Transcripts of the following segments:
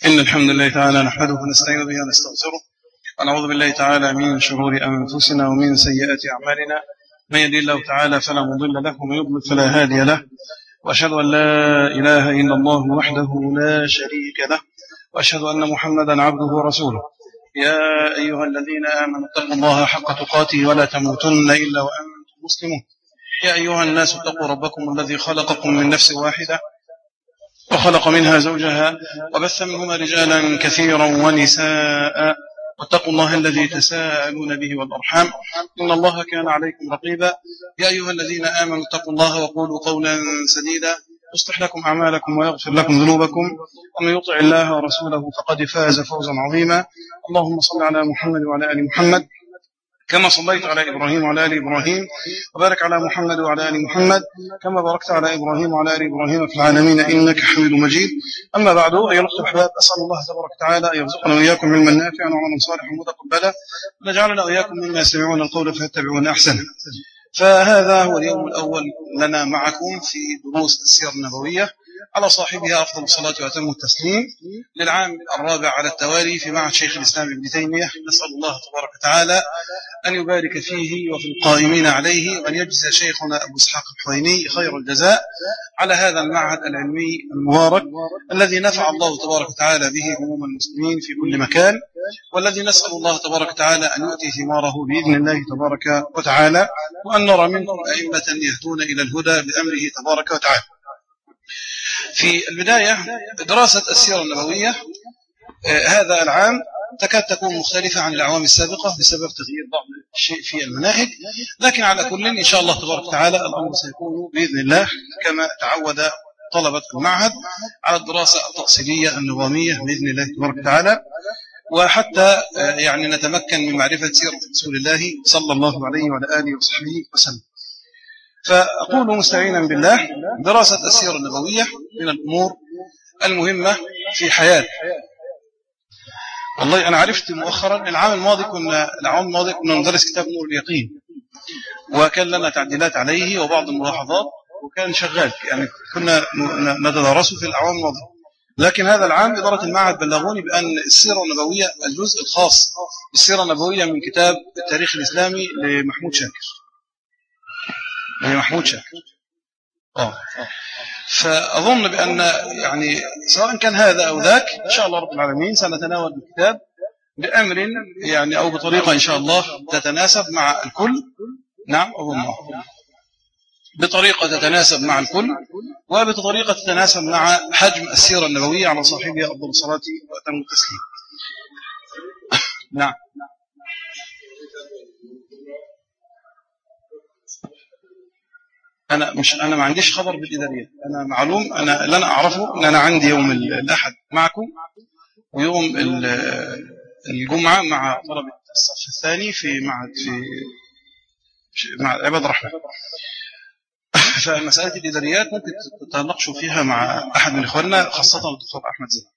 إن الحمد لله تعالى نحمده ونستعين به ونستغفره ونعوذ بالله تعالى من شرور أنفسنا ومن سيئات أعمالنا. من يهده الله تعالى فلا مضل له ومن يضلل فلا هادي له، وأشهد أن لا إله إلا الله وحده لا شريك له، وأشهد أن محمدا عبده ورسوله. يا أيها الذين آمنوا اتقوا الله حق تقاته ولا تموتن إلا وأنتم مسلمون. يا أيها الناس اتقوا ربكم الذي خلقكم من نفس واحدة وخلق منها زوجها وبث منهما رجالا كثيرا ونساء، واتقوا الله الذي تساءلون به والأرحام إن الله كان عليكم رقيبا. يا أيها الذين آمنوا اتقوا الله وقولوا قولا سديدا يصلح لكم أعمالكم ويغفر لكم ذنوبكم، ومن يطع الله ورسوله فقد فاز فوزا عظيما. اللهم صل على محمد وعلى آل محمد كما صليت على إبراهيم وعلى آل إبراهيم، وبارك على محمد وعلى آل محمد كما باركت على إبراهيم وعلى آل إبراهيم في العالمين إنك حميد مجيد. أما بعد، أيها الأخوة الأحباب، أسأل الله تبارك وتعالى أن يرزقنا وإياكم علما نافعا وعملا صالحا متقبلا، ونجعلنا وإياكم مما يستمعون القول فيتبعون أحسنه. فهذا هو اليوم الأول لنا معكم في دروس السيرة النبوية على صاحبها أفضل الصلاة وأتم التسليم للعام الرابع على التوالي في معهد شيخ الإسلام ابن تيمية. نسأل الله تبارك وتعالى أن يبارك فيه وفي القائمين عليه، وأن يجزي شيخنا أبو إسحاق الحويني خير الجزاء على هذا المعهد العلمي المبارك الذي نفع الله تبارك وتعالى به عموم المسلمين في كل مكان، والذي نسأل الله تبارك وتعالى أن يؤتي ثماره بإذن الله تبارك وتعالى، وأن نرى منكم أئمة يهدون إلى الهدى بأمره تبارك وتعالى. في البداية، دراسة السيرة النبوية هذا العام تكاد تكون مختلفة عن الأعوام السابقة بسبب تغيير بعض الشيء في المناهج، لكن على كل إن شاء الله تبارك وتعالى الأمر سيكون بإذن الله كما تعود طلبة المعهد على الدراسة التأصيلية النظامية بإذن الله تبارك وتعالى، وحتى يعني نتمكن من معرفة سيرة رسول الله صلى الله عليه وعلى آله وصحبه وسلم. فأقول مستعينا بالله، دراسة السيرة النبوية من الأمور المهمة في حياة. والله أنا عرفت مؤخرا العام الماضي كنا ندرس كتاب نور اليقين، وكان لنا تعديلات عليه وبعض الملاحظات، وكان شغال يعني كنا ندرسه في الأعوام الماضية. لكن هذا العام إدارة المعهد بلغوني بأن السيرة النبوية الجزء الخاص بالسيرة النبوية من كتاب التاريخ الإسلامي لمحمود شاكر. فأظن بأن يعني سواء كان هذا أو ذاك إن شاء الله رب العالمين سنتناول الكتاب بأمر يعني أو بطريقة إن شاء الله تتناسب مع الكل. نعم، بطريقة تتناسب مع الكل، وبطريقة تتناسب مع حجم السيرة النبوية على صاحبها أفضل الصلاة وأتم التسليم. نعم. أنا ما عنديش خبر بالإداريات. أنا معلوم، اللي أنا أعرفه أن أنا عندي يوم الأحد معكم، ويوم الجمعة مع طلبة الصف الثاني في مع عباد الرحمن. فمسألة الإداريات ممكن تتناقشوا فيها مع أحد من إخواننا، خاصة الدكتور أحمد زين.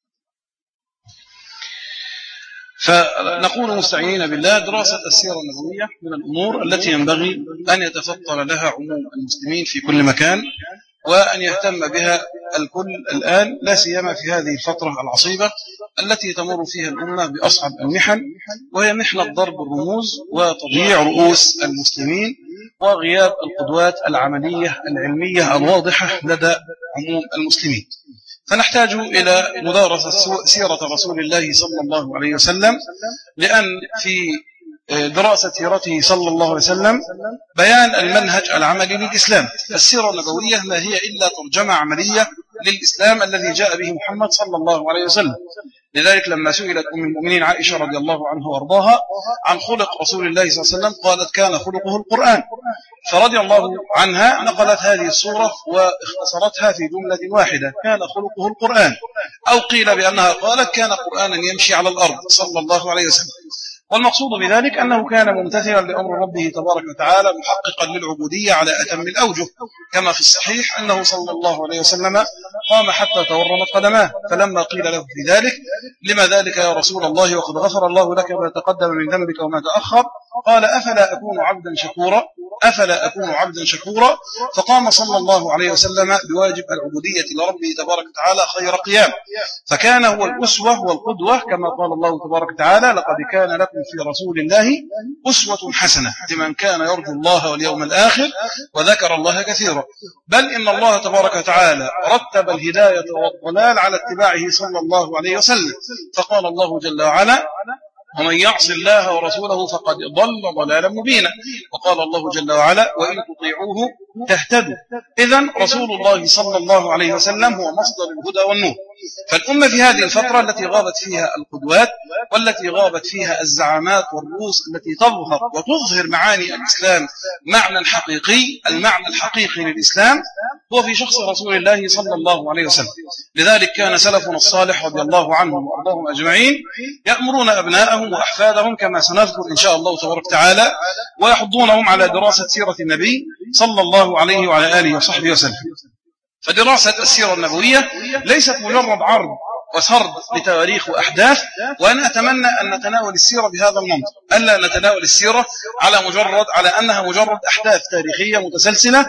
فنقول مستعينين بالله، دراسة السيرة النبوية من الأمور التي ينبغي أن يتفطن لها عموم المسلمين في كل مكان، وأن يهتم بها الكل الآن، لا سيما في هذه الفترة العصيبة التي تمر فيها الأمة بأصعب المحن، وهي محنة ضرب الرموز وتضييع رؤوس المسلمين وغياب القدوات العملية العلمية الواضحة لدى عموم المسلمين. فنحتاج إلى مدارسة سيرة رسول الله صلى الله عليه وسلم، لأن في دراسة سيرته صلى الله عليه وسلم بيان المنهج العملي للإسلام. السيرة النبوية ما هي إلا ترجمة عملية للإسلام الذي جاء به محمد صلى الله عليه وسلم. لذلك لما سئلت أم المؤمنين عائشة رضي الله عنها وارضاها عن خلق رسول الله صلى الله عليه وسلم، قالت كان خلقه القرآن، فرضي الله عنها نقلت هذه الصورة واختصرتها في جملة واحدة: كان خلقه القرآن، أو قيل بأنها قالت كان قرآنا يمشي على الأرض صلى الله عليه وسلم. والمقصود بذلك أنه كان ممتثلا لأمر ربه تبارك وتعالى، محققا للعبودية على أتم الأوجه، كما في الصحيح أنه صلى الله عليه وسلم قام حتى تورمت قدماه، فلما قيل له في ذلك: لما ذلك يا رسول الله وقد غفر الله لك ما تقدم من ذنبك وما تأخر؟ قال أفلا أكون عبدا شكورا فقام صلى الله عليه وسلم بواجب العبودية لربه تبارك وتعالى خير قيام، فكان هو الأسوة والقدوة كما قال الله تبارك وتعالى لقد كان لكم في رسول الله أسوة حسنة لمن كان يرجو الله واليوم الآخر وذكر الله كثيرا. بل إن الله تبارك وتعالى رتب الهداية والضلال على اتباعه صلى الله عليه وسلم، فقال الله جل وعلا ومن يعص الله ورسوله فقد ضل ضلالا مبينا، وقال الله جل وعلا وإن تطيعوه تهتدوا. إذن رسول الله صلى الله عليه وسلم هو مصدر الهدى والنور. فالأمة في هذه الفترة التي غابت فيها القدوات والتي غابت فيها الزعامات والرؤوس التي تظهر وتظهر معاني الإسلام معنى حقيقي، المعنى الحقيقي للإسلام هو في شخص رسول الله صلى الله عليه وسلم. لذلك كان سلفنا الصالح رضي الله عنهم وأرضاهم أجمعين يأمرون أبناءهم وأحفادهم كما سنذكر إن شاء الله تبارك وتعالى ويحضونهم على دراسة سيرة النبي صلى الله عليه وعلى آله وصحبه وسلم. فدراسة السيرة النبوية ليست مجرد عرض وسرد لتواريخ وأحداث، وأنا أتمنى أن نتناول السيرة بهذا المنطق، ألا نتناول السيرة على أنها مجرد أحداث تاريخية متسلسلة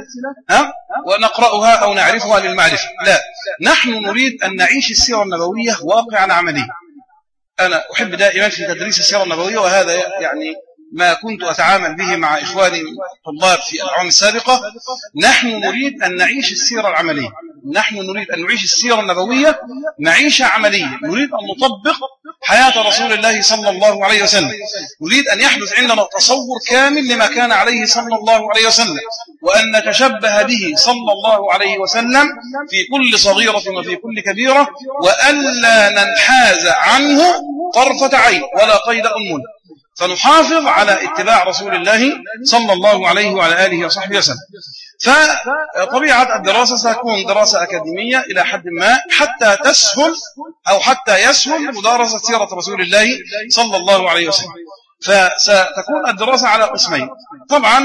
ونقرأها أو نعرفها للمعرفة. لا، نحن نريد أن نعيش السيرة النبوية واقعا عمليا. أنا أحب دائما في تدريس السيرة النبوية، وهذا يعني ما كنت أتعامل به مع إخواني الطلاب في الأعوام السابقة، نحن نريد أن نعيش السيرة العملية، نحن نريد أن نعيش السيرة النبوية معيشة عملية، نريد أن نطبق حياة رسول الله صلى الله عليه وسلم، نريد أن يحدث عندنا تصور كامل لما كان عليه صلى الله عليه وسلم، وأن نتشبه به صلى الله عليه وسلم في كل صغيرة وفي كل كبيرة، وألا ننحاز عنه طرفة عين ولا قيد أنمل، فنحافظ على اتباع رسول الله صلى الله عليه وعلى آله وصحبه وسلم. فطبيعة الدراسة ستكون دراسة أكاديمية إلى حد ما حتى يسهل مدارسة سيرة رسول الله صلى الله عليه وسلم. فستكون الدراسة على قسمين. طبعا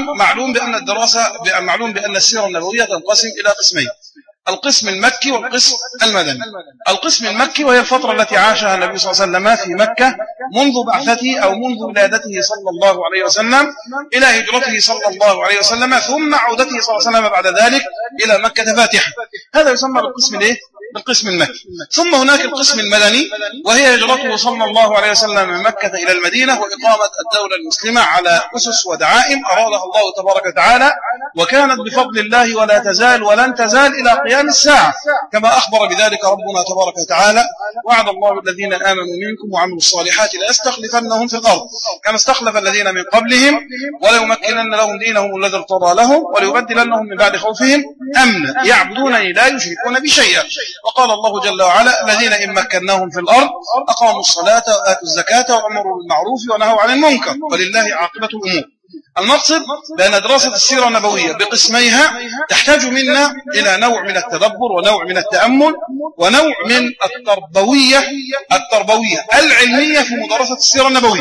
معلوم بأن السيرة النبوية تنقسم إلى قسمين، القسم المكي والقسم المدني. القسم المكي وهي الفترة التي عاشها النبي صلى الله عليه وسلم في مكة منذ بعثته أو منذ ولادته صلى الله عليه وسلم إلى هجرته صلى الله عليه وسلم، ثم عودته صلى الله عليه وسلم بعد ذلك إلى مكة فاتحة. هذا يسمى بالقسم المكي. ثم هناك القسم المدني وهي هجرته صلى الله عليه وسلم من مكة إلى المدينة وإقامة الدولة المسلمة على أسس ودعائم أرادها الله تبارك وتعالى، وكانت بفضل الله ولا تزال ولن تزال إلى قيام الساعة، كما أخبر بذلك ربنا تبارك وتعالى وعد الله الذين آمنوا منكم وعملوا الصالحات ليستخلفنهم في الأرض كما استخلف الذين من قبلهم وليمكنن لهم دينهم الذي ارتضى لهم وليبدلنهم من بعد خوفهم أمنا يعبدونني لا يشركون بي شيئا. وقال الله جل وعلا الذين إن مكناهم في الأرض أقاموا الصلاة وآتوا الزكاة وأمروا بالمعروف ونهوا عن المنكر ولله عاقبة الأمور. المقصد بأن دراسة السيرة النبوية بقسميها تحتاج منا إلى نوع من التدبر ونوع من التأمل ونوع من التربوية العلمية في مدرسة السيرة النبوية.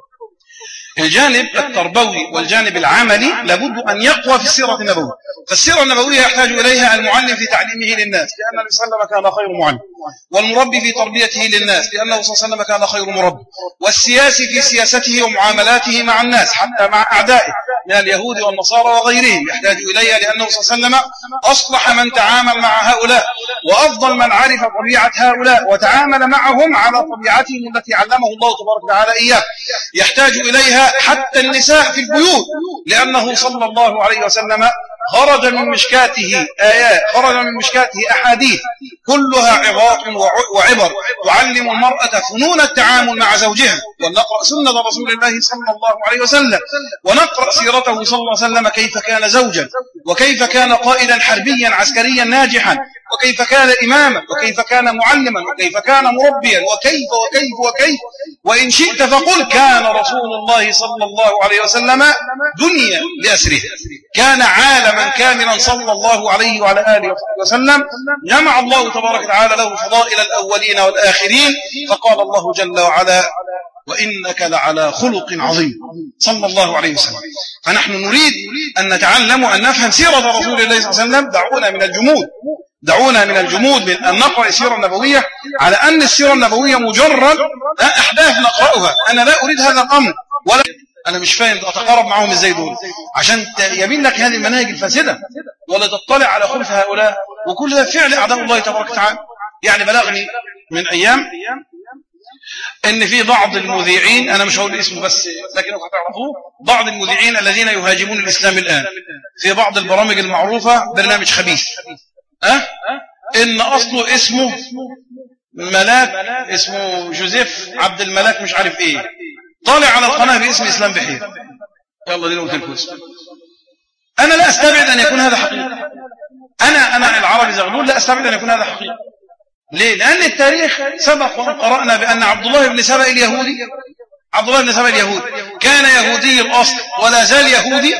الجانب التربوي والجانب العملي لابد أن يقوى في السيرة النبوية. فالسيرة النبوية يحتاج إليها المعلم في تعليمه للناس لأن النبي صلى الله عليه وسلم كان خير معلم، والمربي في تربيته للناس لأنه صلى الله عليه وسلم كان خير مربي، والسياسي في سياسته ومعاملاته مع الناس حتى مع أعدائه من اليهود والنصارى وغيرهم يحتاج إليها لأنه صلى الله عليه وسلم أصلح من تعامل مع هؤلاء وأفضل من عرف طبيعة هؤلاء وتعامل معهم على طبيعتهم التي علمه الله تبارك وتعالى إياه. يحتاج إليها حتى النساء في البيوت لأنه صلى الله عليه وسلم خرج من مشكاته آيات، خرج من مشكاته أحاديث كلها عظات وعبر تعلم المرأة فنون التعامل مع زوجها. ونقرأ سنة رسول الله صلى الله عليه وسلم ونقرأ سيرته صلى الله عليه وسلم كيف كان زوجا وكيف كان قائدا حربيا عسكريا ناجحا وكيف كان إماما وكيف كان معلما وكيف كان مربيا وكيف وإن شئت فقل كان رسول الله صلى الله عليه وسلم دنيا لأسره، كان عالما كاملا صلى الله عليه وعلى آله وسلم، جمع الله تبارك وتعالى له فضائل الأولين والآخرين. فقال الله جل وعلا وإنك لعلى خلق عظيم صلى الله عليه وسلم. فنحن نريد أن نتعلم وأن نفهم سيرة رسول الله صلى الله عليه وسلم. دعونا من الجمود من أن نقرأ السيرة النبوية على أن السيرة النبوية مجرد أحداث نقرأها. أنا لا أريد هذا الأمر أنا مش فاهم أتقارب معهم إزاي دول عشان يبين لك هذه المناهج الفاسدة ولا تطلع على خلف هؤلاء، وكل ده فعل أعداء الله تبارك وتعالى. يعني بلغني من أيام إن في بعض المذيعين، أنا مش هقول اسمه بس لكن هتعرفوه، بعض المذيعين الذين يهاجمون الإسلام الآن في بعض البرامج المعروفة، برنامج خبيث إن أصله اسمه ملاك، اسمه جوزيف عبد الملاك مش عارف إيه، طالع على القناة باسم إسلام بحير. يلا دي قلت لكم اسم. أنا لا أستبعد أن يكون هذا حقيقة. أنا العربي زغلول لا أستبعد أن يكون هذا حقيقة. ليه؟ لأن التاريخ سبق وقرأنا بأن عبد الله بن سبأ اليهودي، عبد الله بن سبأ اليهودي كان يهودي الأصل ولا زال يهودي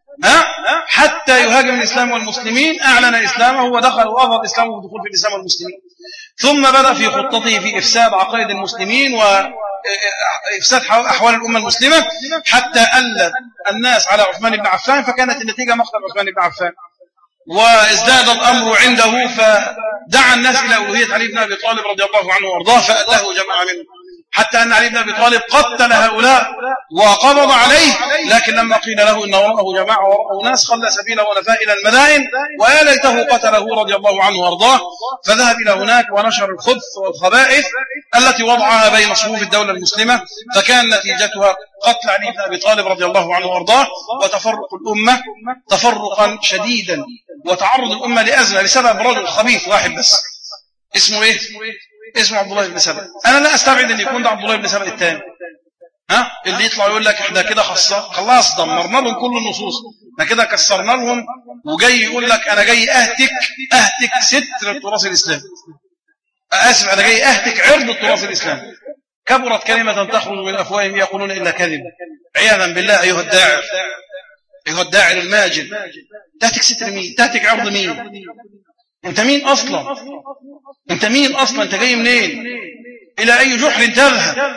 حتى يهاجم الإسلام والمسلمين، أعلن إسلامه ودخل وأظهر إسلامه بدخول في الإسلام والمسلمين، ثم بدأ في خطته في إفساد عقائد المسلمين وإفساد أحوال الأمة المسلمة حتى ألت الناس على عثمان بن عفان، فكانت النتيجة مقتل عثمان بن عفان، وازداد الأمر عنده فدعا الناس إلى ألوهية علي بن أبي طالب رضي الله عنه وارضاه، فأله جماعة منه حتى أن علي بن أبي طالب قتل هؤلاء وقبض عليه، لكن لما قيل له إن وراءه جماعة وراءه ناس خلى سبيله ونفى إلى المدائن ويا ليته قتله رضي الله عنه وارضاه، فذهب إلى هناك ونشر الخبث والخبائث التي وضعها بين صفوف الدولة المسلمة، فكان نتيجتها قتل علي بن أبي طالب رضي الله عنه وارضاه وتفرق الأمة تفرقا شديدا، وتعرض الأمة لأزمة بسبب رجل خبيث واحد بس. اسمه إيه؟ اسمه عبد الله بن سبأ. أنا لا أستبعد أن يكون ده عبد الله بن سبأ الثاني، اللي يطلع يقول لك إحنا كده خلاص دمرنا لهم كل النصوص، احنا كده كسرنا لهم، وجاي يقول لك أنا جاي أهتك ستر التراث الإسلامي، أسف أنا جاي أهتك عرض التراث الإسلامي. كبرت كلمة تخرج من أفواههم يقولون إلا كذب، عياذا بالله. أيها الداعر الماجد، تهتك ستر مين؟ تهتك عرض مين؟ أنت مين أصلا؟ أنت جاي منين؟ إلى أي جحر تذهب؟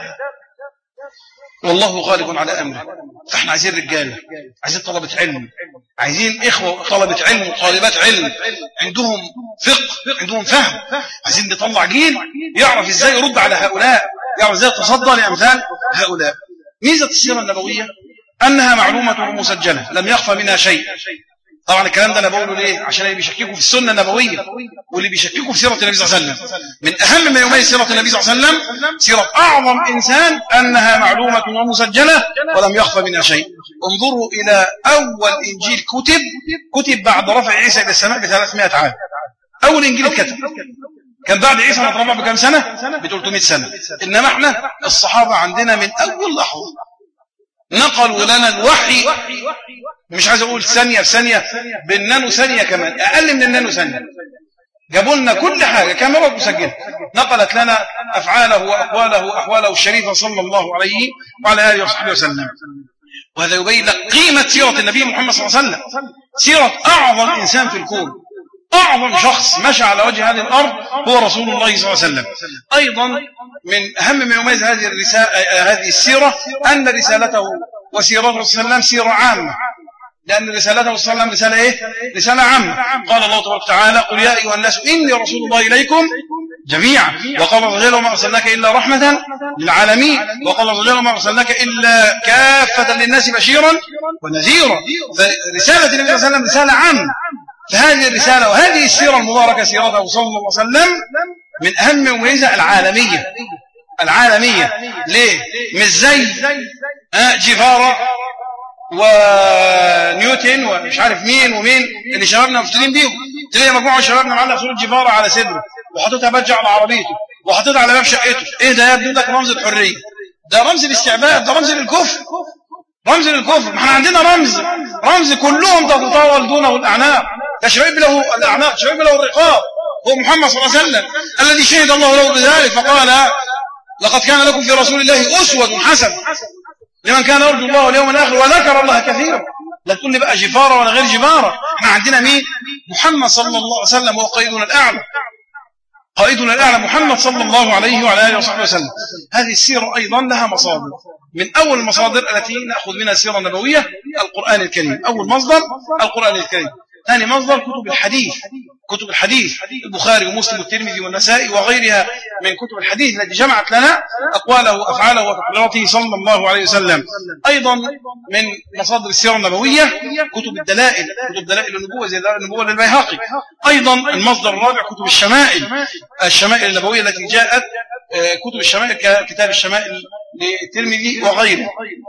والله غالب على أمره. فإحنا عايزين رجالة، عايزين طلبة علم، عايزين إخوة طلبة علم وطالبات علم عندهم فقه، عندهم فهم، عايزين نطلع جيل يعرف إزاي يرد على هؤلاء، يعرف إزاي يتصدى لأمثال هؤلاء. ميزة السيرة النبوية أنها معلومة مسجلة لم يخفى منها شيء. طبعا الكلام ده أنا بقوله ليه؟ عشان اللي بيشككوا في السنة النبوية واللي بيشككوا في سيرة النبي صلى الله عليه وسلم، من أهم ما يميز سيرة النبي صلى الله عليه وسلم سيرة أعظم إنسان أنها معلومة ومسجلة ولم يخفى منها شيء. انظروا إلى أول إنجيل كتب بعد رفع عيسى إلى السماء ب300 عام. أول إنجيل اتكتب كان بعد عيسى ما اترفع بكم سنة؟ ب300 سنة. إنما احنا الصحابة عندنا من أول لحظة نقلوا لنا الوحي، مش عايز أقول ثانية بثانية، بالنانو ثانية كمان، أقل من النانو ثانية، جابوا لنا كل حاجة كاميرا مسجلة، نقلت لنا أفعاله وأقواله وأحواله الشريفة صلى الله عليه وعلى آله وصحبه وسلم. وهذا يبين لك قيمة سيرة النبي محمد صلى الله عليه وسلم، سيرة أعظم إنسان في الكون، أعظم شخص مشى على وجه هذه الأرض هو رسول الله صلى الله عليه وسلم. أيضا من أهم ما يميز هذه السيرة أن رسالته وسيرته صلى الله عليه وسلم سيرة عامة، لأن رسالته صلى الله عليه وسلم رسالة إيه؟ رسالة عامة. قال الله تبارك وتعالى: قل يا أيها الناس إني رسول الله إليكم جميعا. وقال الله جل وعلا: ما أرسلناك إلا رحمة للعالمين. وقال الله جل وعلا: ما أرسلناك إلا كافة للناس بشيرا ونذيرا. فرسالة النبي صلى الله عليه وسلم رسالة عامة. فهذه الرسالة وهذه السيرة المباركة سيرته صلى الله عليه وسلم من أهم مميزة العالمية. ليه؟ مش زي جيفارا ونيوتن ومش عارف مين ومين اللي شبابنا مفتدين بيهم. تلاقي مجموعة شبابنا معلق صورة جيفارا على صدره وحطيتها بجة على عربيته وحطيتها على باب شقته. ايه ده يا ابني؟ ده رمز الحرية، ده رمز الاستعباد، ده رمز للكفر، رمز للكفر. ما احنا عندنا رمز كلهم تتطاول دونه الأعناق، تشعب له الأعناق، تشعب له الرقاب، هو محمد صلى الله عليه وسلم الذي شهد الله له بذلك فقال: لقد كان لكم في رسول الله أسوة حسنة لمن كان يرجو الله واليوم الآخر وذكر الله كثيرا. لا تقول لي بقى جفارة ولا غير جفارة، احنا عندنا مين؟ محمد صلى الله عليه وسلم هو قائدنا الأعلى محمد صلى الله عليه وعلى آله وصحبه وسلم. هذه السيرة أيضا لها مصادر، من أول المصادر التي نأخذ منها السيرة النبوية القرآن الكريم. أول مصدر القرآن الكريم. ثاني مصدر كتب الحديث كتب الحديث البخاري ومسلم والترمذي والنسائي وغيرها من كتب الحديث التي جمعت لنا أقواله وأفعاله وتقريراته صلى الله عليه وسلم. أيضا من مصادر السيرة النبوية كتب الدلائل، كتب دلائل النبوة زي دلائل النبوة للبيهقي. أيضا المصدر الرابع كتب الشمائل النبوية التي جاءت، كتب الشمائل ككتاب الشمائل للترمذي وغيره.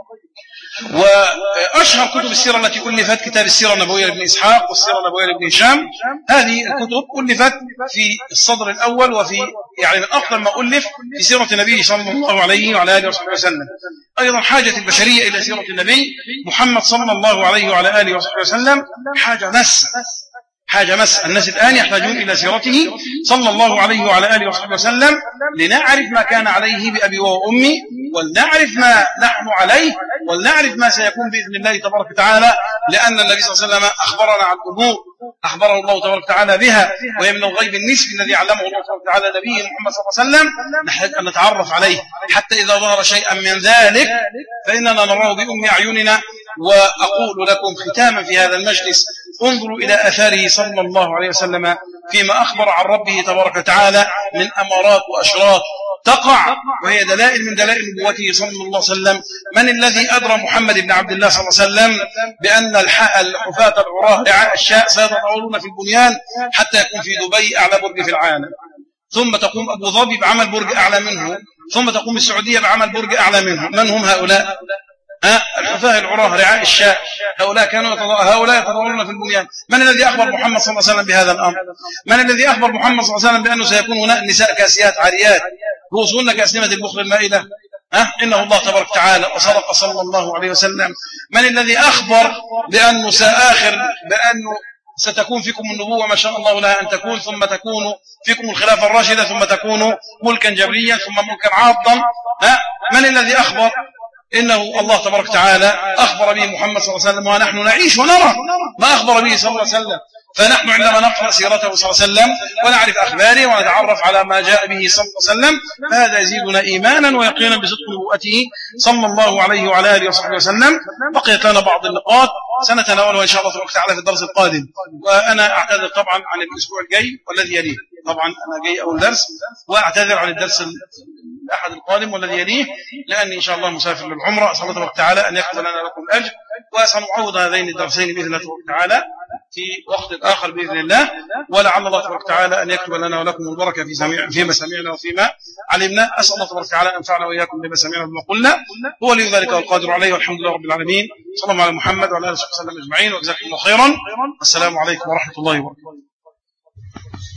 وأشهر كتب السيرة التي ألفت كتاب السيرة النبوية لابن إسحاق والسيرة النبوية لابن هشام. هذه الكتب ألفت في الصدر الأول، وفي يعني من أفضل ما ألف في سيرة النبي صلى الله عليه وعلى آله وصحبه وسلم. أيضا حاجة البشرية إلى سيرة النبي محمد صلى الله عليه وعلى آله وصحبه وسلم حاجة مس. الناس الآن يحتاجون إلى سيرته صلى الله عليه وعلى آله وصحبه وسلم لنعرف ما كان عليه بأبي وأمي، ولنعرف ما نحن عليه، ولنعرف ما سيكون بإذن الله تبارك وتعالى، لأن النبي صلى الله عليه وسلم أخبرنا عن أمور أخبره الله تبارك وتعالى بها، وهي من الغيب النسبي الذي علمه الله تبارك وتعالى نبيه محمد صلى الله عليه وسلم. نحتاج أن نتعرف عليه حتى إذا ظهر شيئا من ذلك فإننا نراه بأم أعيننا. وأقول لكم ختاما في هذا المجلس: انظروا إلى أثاره صلى الله عليه وسلم فيما أخبر عن ربه تبارك وتعالى من أمارات وأشراط تقع، وهي دلائل من دلائل نبوته صلى الله عليه وسلم. من الذي أدرى محمد بن عبد الله صلى الله عليه وسلم بأن الحفاة العراة رعاء الشاء سيتطاولون في البنيان حتى يكون في دبي أعلى برج في العالم، ثم تقوم أبو ظبي بعمل برج أعلى منه، ثم تقوم السعودية بعمل برج أعلى منه؟ من هم هؤلاء؟ الحفاة العراة رعاء الشاء، هؤلاء يتطاولون في البنيان. من الذي أخبر محمد صلى الله عليه وسلم بهذا الأمر؟ من الذي أخبر محمد صلى الله عليه وسلم بأنه سيكون هناك نساء كاسيات عاريات رؤوسهن كأسنمة البخل المائلة؟ إنه الله تبارك وتعالى وصدق صلى الله عليه وسلم. من الذي أخبر بأنه بأنه ستكون فيكم النبوة ما شاء الله لها أن تكون، ثم تكون فيكم الخلافة الراشدة، ثم تكون ملكا جبريا، ثم ملكا عاضا؟ من الذي أخبر؟ إنه الله تبارك وتعالى أخبر به محمد صلى الله عليه وسلم، ونحن نعيش ونرى ما أخبر به صلى الله عليه وسلم. فنحن عندما نقرأ سيرته صلى الله عليه وسلم ونعرف أخباره ونتعرف على ما جاء به صلى الله عليه وسلم فهذا يزيدنا إيمانا ويقينا بصدق نبوته صلى الله عليه وعلى آله وصحبه وسلم. بقيت لنا بعض النقاط سنتناولها إن شاء الله تبارك وتعالى في الدرس القادم، وأنا أعتذر طبعا عن الأسبوع الجاي والذي يليه. طبعا أنا جاي أول درس، وأعتذر عن الدرس الأحد القادم والذي يليه، لأني إن شاء الله مسافر للعمرة. أسأل الله تبارك وتعالى أن يكتب لنا لكم الأجر، وسنعوض هذين الدرسين بإذن الله تبارك وتعالى في وقت آخر بإذن الله، ولعل الله تبارك وتعالى أن يكتب لنا ولكم البركة فيما سمعنا وفيما علمنا. أسأل الله تبارك وتعالى أن ينفعنا وإياكم بما سمعنا وبما قلنا، هو ولي ذلك والقادر عليه، والحمد لله رب العالمين. صلى الله على محمد وعلى آله وصحبه وسلم أجمعين، وجزاكم الله خيرا. السلام عليكم ورحمة الله وبركاته.